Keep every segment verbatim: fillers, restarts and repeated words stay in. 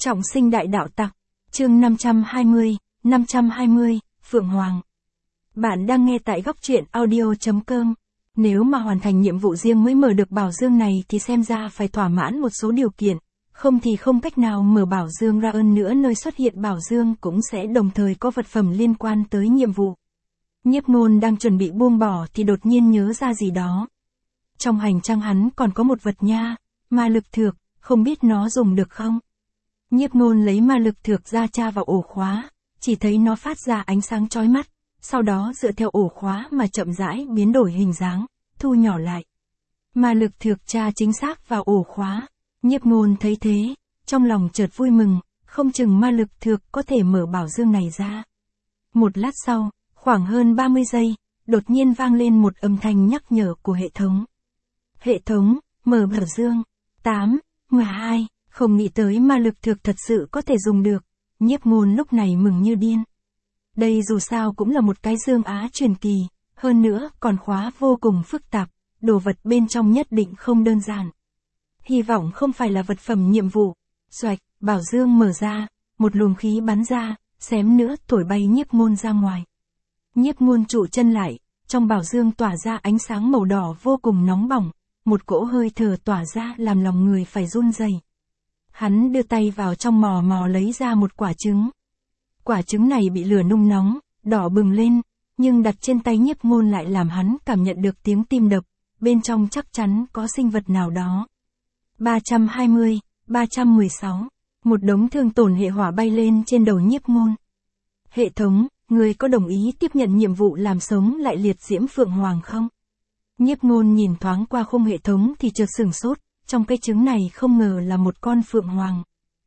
Trọng sinh đại đạo tặc, chương năm trăm hai mươi, năm trăm hai mươi, Phượng Hoàng. Bạn đang nghe tại góc truyện audio.com. Nếu mà hoàn thành nhiệm vụ riêng mới mở được bảo dương này thì xem ra phải thỏa mãn một số điều kiện, không thì không cách nào mở bảo dương ra. Hơn nữa nơi xuất hiện bảo dương cũng sẽ đồng thời có vật phẩm liên quan tới nhiệm vụ. Nhiếp Ngôn đang chuẩn bị buông bỏ thì đột nhiên nhớ ra gì đó. Trong hành trang hắn còn có một vật nha, ma lực thược, không biết nó dùng được không? Nhiếp Ngôn lấy ma lực thược ra tra vào ổ khóa, chỉ thấy nó phát ra ánh sáng chói mắt, sau đó dựa theo ổ khóa mà chậm rãi biến đổi hình dáng, thu nhỏ lại. Ma lực thược tra chính xác vào ổ khóa, Nhiếp Ngôn thấy thế, trong lòng chợt vui mừng, không chừng ma lực thược có thể mở bảo dương này ra. Một lát sau, khoảng hơn ba mươi giây, đột nhiên vang lên một âm thanh nhắc nhở của hệ thống. Hệ thống, mở bảo dương. tám, mười hai, không nghĩ tới ma lực thược thật sự có thể dùng được, Nhiếp Ngôn lúc này mừng như điên. Đây dù sao cũng là một cái dương Á truyền kỳ, hơn nữa còn khóa vô cùng phức tạp, đồ vật bên trong nhất định không đơn giản. Hy vọng không phải là vật phẩm nhiệm vụ. Xoạch, bảo dương mở ra, một luồng khí bắn ra, xém nữa thổi bay Nhiếp Ngôn ra ngoài. Nhiếp Ngôn trụ chân lại, trong bảo dương tỏa ra ánh sáng màu đỏ vô cùng nóng bỏng, một cỗ hơi thở tỏa ra làm lòng người phải run rẩy. Hắn đưa tay vào trong mò mò lấy ra một quả trứng. Quả trứng này bị lửa nung nóng, đỏ bừng lên, nhưng đặt trên tay Nhiếp Ngôn lại làm hắn cảm nhận được tiếng tim đập, bên trong chắc chắn có sinh vật nào đó. ba trăm hai mươi, ba trăm mười sáu, một đống thương tổn hệ hỏa bay lên trên đầu Nhiếp Ngôn. Hệ thống, người có đồng ý tiếp nhận nhiệm vụ làm sống lại liệt diễm Phượng Hoàng không? Nhiếp Ngôn nhìn thoáng qua khung hệ thống thì chợt sửng sốt, trong cái trứng này không ngờ là một con Phượng Hoàng.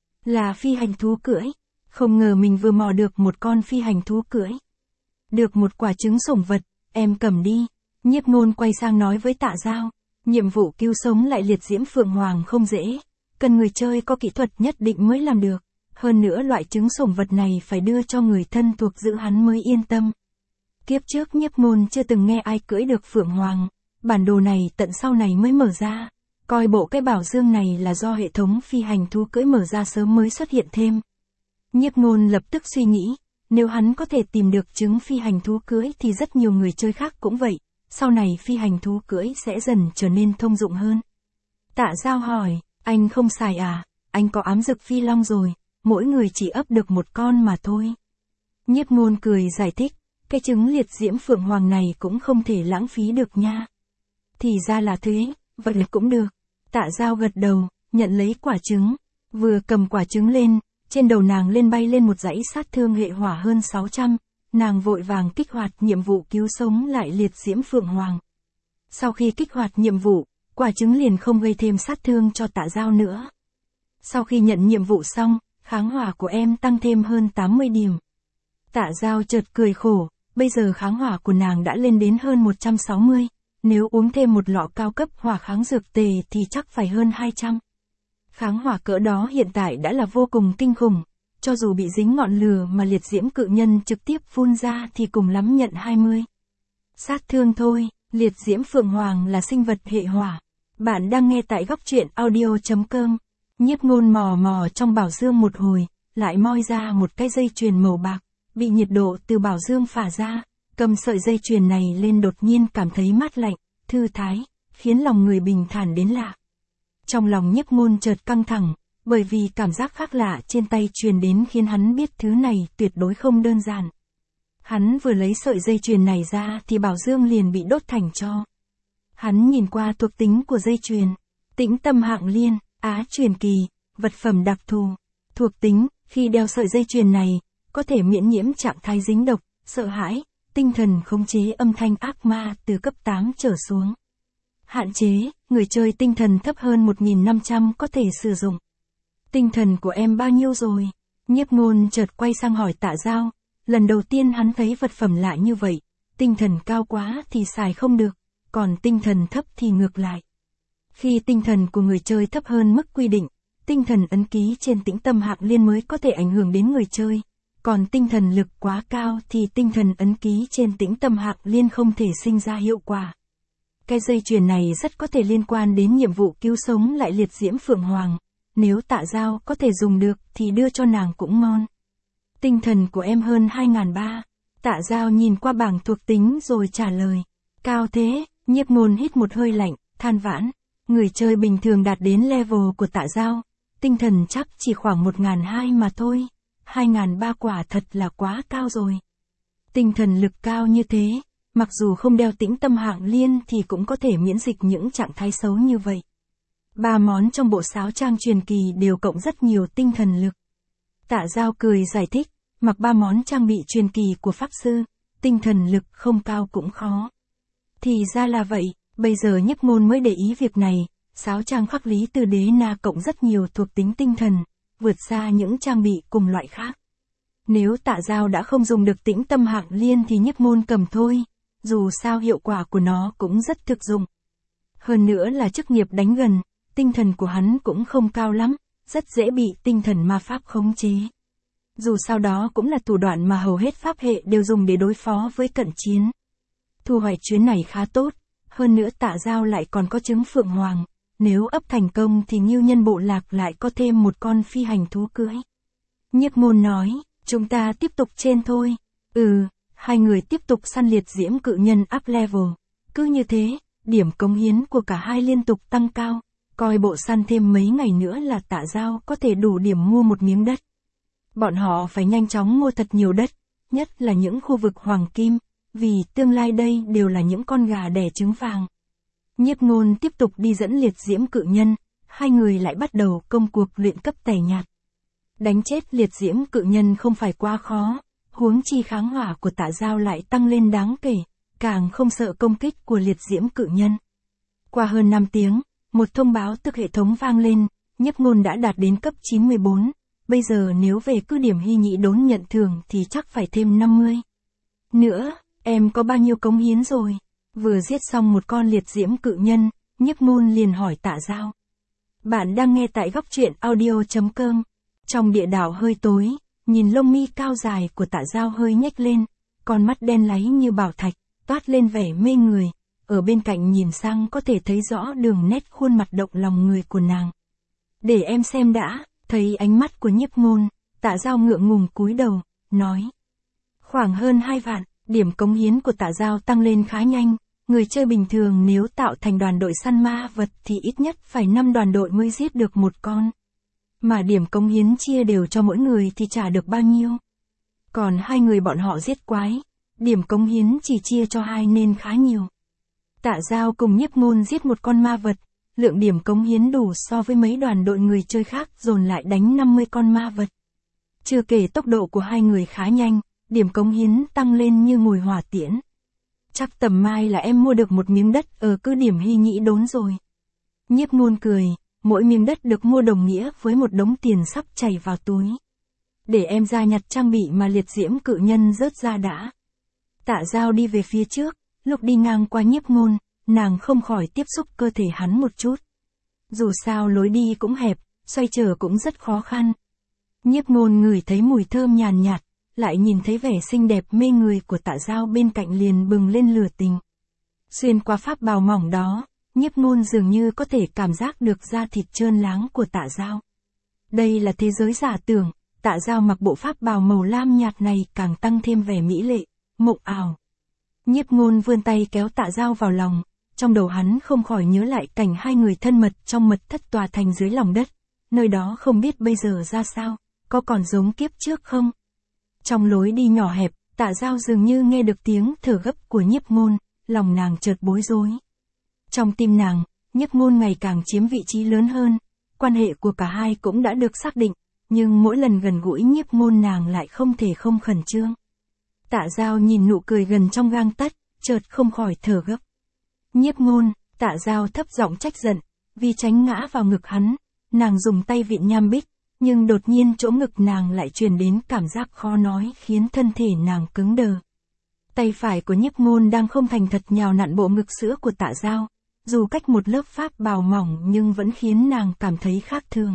Là phi hành thú cưỡi, không ngờ mình vừa mò được một con phi hành thú cưỡi. Được một quả trứng sủng vật, em cầm đi. Nhiếp Ngôn quay sang nói với Tạ Giao, nhiệm vụ cứu sống lại liệt diễm Phượng Hoàng không dễ, cần người chơi có kỹ thuật nhất định mới làm được. Hơn nữa loại trứng sủng vật này phải đưa cho người thân thuộc giữ hắn mới yên tâm. Kiếp trước Nhiếp Ngôn chưa từng nghe ai cưỡi được Phượng Hoàng, bản đồ này tận sau này mới mở ra, coi bộ cái bảo dương này là do hệ thống phi hành thú cưỡi mở ra sớm mới xuất hiện thêm. Nhiếp Ngôn lập tức suy nghĩ, nếu hắn có thể tìm được trứng phi hành thú cưỡi thì rất nhiều người chơi khác cũng vậy, sau này phi hành thú cưỡi sẽ dần trở nên thông dụng hơn. Tạ Giao hỏi, anh không xài à, anh có ám dực phi long rồi, mỗi người chỉ ấp được một con mà thôi. Nhiếp Ngôn cười giải thích, cái trứng liệt diễm Phượng Hoàng này cũng không thể lãng phí được nha. Thì ra là thế, vậy cũng được. Tạ Giao gật đầu, nhận lấy quả trứng, vừa cầm quả trứng lên, trên đầu nàng lên bay lên một dãy sát thương hệ hỏa hơn sáu trăm, nàng vội vàng kích hoạt nhiệm vụ cứu sống lại liệt diễm Phượng Hoàng. Sau khi kích hoạt nhiệm vụ, quả trứng liền không gây thêm sát thương cho Tạ Giao nữa. Sau khi nhận nhiệm vụ xong, kháng hỏa của em tăng thêm hơn tám mươi điểm. Tạ Giao chợt cười khổ, bây giờ kháng hỏa của nàng đã lên đến hơn một trăm sáu mươi, nếu uống thêm một lọ cao cấp hỏa kháng dược tề thì chắc phải hơn hai trăm. Kháng hỏa cỡ đó hiện tại đã là vô cùng kinh khủng, cho dù bị dính ngọn lửa mà liệt diễm cự nhân trực tiếp phun ra thì cùng lắm nhận hai mươi. Sát thương thôi, liệt diễm Phượng Hoàng là sinh vật hệ hỏa. Bạn đang nghe tại góc truyện audio.com. Nhiếp Ngôn mò mò trong bảo dương một hồi, lại moi ra một cái dây chuyền màu bạc, bị nhiệt độ từ bảo dương phả ra, cầm sợi dây chuyền này lên đột nhiên cảm thấy mát lạnh, thư thái, khiến lòng người bình thản đến lạ. Trong lòng Nhiếp Ngôn chợt căng thẳng, bởi vì cảm giác khác lạ trên tay truyền đến khiến hắn biết thứ này tuyệt đối không đơn giản. Hắn vừa lấy sợi dây chuyền này ra thì bảo dương liền bị đốt thành tro. Hắn nhìn qua thuộc tính của dây chuyền, tĩnh tâm hạng liên, Á truyền kỳ, vật phẩm đặc thù. Thuộc tính, khi đeo sợi dây chuyền này, có thể miễn nhiễm trạng thái dính độc, sợ hãi, tinh thần khống chế âm thanh ác ma từ cấp tám trở xuống. Hạn chế, người chơi tinh thần thấp hơn một nghìn năm trăm có thể sử dụng. Tinh thần của em bao nhiêu rồi? Nhiếp Ngôn chợt quay sang hỏi Tạ Giao, lần đầu tiên hắn thấy vật phẩm lạ như vậy, tinh thần cao quá thì xài không được, còn tinh thần thấp thì ngược lại. Khi tinh thần của người chơi thấp hơn mức quy định, tinh thần ấn ký trên tĩnh tâm hạng liên mới có thể ảnh hưởng đến người chơi, còn tinh thần lực quá cao thì tinh thần ấn ký trên tĩnh tâm hạng liên không thể sinh ra hiệu quả. Cái dây chuyền này rất có thể liên quan đến nhiệm vụ cứu sống lại liệt diễm Phượng Hoàng, nếu Tạ Giao có thể dùng được thì đưa cho nàng cũng ngon. Tinh thần của em hơn hai nghìn ba trăm. Tạ Giao nhìn qua bảng thuộc tính rồi trả lời. Cao thế, Nhiếp Ngôn hít một hơi lạnh, than vãn. Người chơi bình thường đạt đến level của Tạ Giao, tinh thần chắc chỉ khoảng một nghìn hai trăm mà thôi. hai nghìn ba trăm quả thật là quá cao rồi. Tinh thần lực cao như thế, mặc dù không đeo tĩnh tâm hạng liên thì cũng có thể miễn dịch những trạng thái xấu như vậy. Ba món trong bộ sáo trang truyền kỳ đều cộng rất nhiều tinh thần lực. Tạ Giao cười giải thích, mặc ba món trang bị truyền kỳ của Pháp Sư, tinh thần lực không cao cũng khó. Thì ra là vậy, bây giờ Nhiếp Ngôn mới để ý việc này, sáo trang khắc lý từ đế na cộng rất nhiều thuộc tính tinh thần, vượt xa những trang bị cùng loại khác. Nếu Tạ Giao đã không dùng được tĩnh tâm hạng liên thì Nhiếp Ngôn cầm thôi, dù sao hiệu quả của nó cũng rất thực dụng. Hơn nữa là chức nghiệp đánh gần, tinh thần của hắn cũng không cao lắm, rất dễ bị tinh thần ma pháp khống chế. Dù sao đó cũng là thủ đoạn mà hầu hết pháp hệ đều dùng để đối phó với cận chiến. Thu hoạch chuyến này khá tốt, hơn nữa Tạ Giao lại còn có trứng phượng hoàng, nếu ấp thành công thì Ngưu Nhân bộ lạc lại có thêm một con phi hành thú cưỡi. Nhiếp Ngôn nói, chúng ta tiếp tục trên thôi. Ừ, hai người tiếp tục săn liệt diễm cự nhân up level. Cứ như thế, điểm cống hiến của cả hai liên tục tăng cao, coi bộ săn thêm mấy ngày nữa là Tạ Giao có thể đủ điểm mua một miếng đất. Bọn họ phải nhanh chóng mua thật nhiều đất, nhất là những khu vực hoàng kim, vì tương lai đây đều là những con gà đẻ trứng vàng. Nhiếp Ngôn tiếp tục đi dẫn liệt diễm cự nhân, hai người lại bắt đầu công cuộc luyện cấp tẻ nhạt. Đánh chết liệt diễm cự nhân không phải quá khó, huống chi kháng hỏa của Tạ Giao lại tăng lên đáng kể, càng không sợ công kích của liệt diễm cự nhân. Qua hơn năm tiếng, một thông báo từ hệ thống vang lên, Nhiếp Ngôn đã đạt đến cấp chín mươi bốn, bây giờ nếu về cứ điểm hy nhị đốn nhận thưởng thì chắc phải thêm năm mươi. Nữa, em có bao nhiêu cống hiến rồi? Vừa giết xong một con liệt diễm cự nhân, Nhiếp Ngôn liền hỏi Tạ Giao. Bạn đang nghe tại góc truyện audio chấm com. Trong địa đảo hơi tối, nhìn lông mi cao dài của Tạ Giao hơi nhếch lên, con mắt đen láy như bảo thạch, toát lên vẻ mê người, ở bên cạnh nhìn sang có thể thấy rõ đường nét khuôn mặt động lòng người của nàng. Để em xem đã, thấy ánh mắt của Nhiếp Ngôn, Tạ Giao ngượng ngùng cúi đầu, nói. Khoảng hơn hai vạn, điểm cống hiến của Tạ Giao tăng lên khá nhanh, người chơi bình thường nếu tạo thành đoàn đội săn ma vật thì ít nhất phải năm đoàn đội mới giết được một con. Mà điểm cống hiến chia đều cho mỗi người thì trả được bao nhiêu. Còn hai người bọn họ giết quái, điểm cống hiến chỉ chia cho hai nên khá nhiều. Tạ Giao cùng Nhiếp Ngôn giết một con ma vật, lượng điểm cống hiến đủ so với mấy đoàn đội người chơi khác dồn lại đánh năm mươi con ma vật. Chưa kể tốc độ của hai người khá nhanh, điểm cống hiến tăng lên như ngồi hỏa tiễn. Chắc tầm mai là em mua được một miếng đất ở cứ điểm hy nhĩ đốn rồi. Nhiếp Ngôn cười, mỗi miếng đất được mua đồng nghĩa với một đống tiền sắp chảy vào túi. Để em ra nhặt trang bị mà liệt diễm cự nhân rớt ra đã. Tạ Giao đi về phía trước, lúc đi ngang qua Nhiếp Ngôn, nàng không khỏi tiếp xúc cơ thể hắn một chút. Dù sao lối đi cũng hẹp, xoay trở cũng rất khó khăn. Nhiếp Ngôn ngửi thấy mùi thơm nhàn nhạt, lại nhìn thấy vẻ xinh đẹp mê người của Tạ Giao bên cạnh liền bừng lên lửa tình. Xuyên qua pháp bào mỏng đó, Nhiếp Ngôn dường như có thể cảm giác được da thịt trơn láng của Tạ Giao. Đây là thế giới giả tưởng, Tạ Giao mặc bộ pháp bào màu lam nhạt này càng tăng thêm vẻ mỹ lệ, mộng ảo. Nhiếp Ngôn vươn tay kéo Tạ Giao vào lòng, trong đầu hắn không khỏi nhớ lại cảnh hai người thân mật trong mật thất tòa thành dưới lòng đất, nơi đó không biết bây giờ ra sao, có còn giống kiếp trước không? Trong lối đi nhỏ hẹp, Tạ Giao dường như nghe được tiếng thở gấp của Nhiếp Ngôn, lòng nàng chợt bối rối. Trong tim nàng, Nhiếp Ngôn ngày càng chiếm vị trí lớn hơn, quan hệ của cả hai cũng đã được xác định, nhưng mỗi lần gần gũi Nhiếp Ngôn nàng lại không thể không khẩn trương. Tạ Giao nhìn nụ cười gần trong gang tấc, chợt không khỏi thở gấp. Nhiếp Ngôn, Tạ Giao thấp giọng trách giận, vì tránh ngã vào ngực hắn, nàng dùng tay vịn nham bích, nhưng đột nhiên chỗ ngực nàng lại truyền đến cảm giác khó nói khiến thân thể nàng cứng đờ. Tay phải của Nhiếp Ngôn đang không thành thật nhào nặn bộ ngực sữa của Tạ Giao, dù cách một lớp pháp bào mỏng nhưng vẫn khiến nàng cảm thấy khác thường.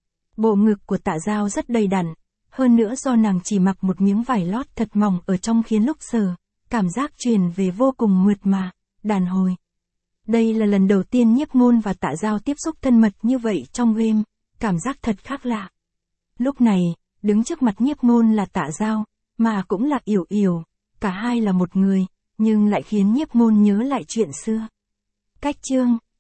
Bộ ngực của Tạ Giao rất đầy đặn, hơn nữa do nàng chỉ mặc một miếng vải lót thật mỏng ở trong khiến lúc sờ, cảm giác truyền về vô cùng mượt mà, đàn hồi. Đây là lần đầu tiên Nhiếp Ngôn và Tạ Giao tiếp xúc thân mật như vậy trong game, cảm giác thật khác lạ. Lúc này, đứng trước mặt Nhiếp Ngôn là Tạ Giao, mà cũng là Yểu Yểu, cả hai là một người, nhưng lại khiến Nhiếp Ngôn nhớ lại chuyện xưa. Cách chương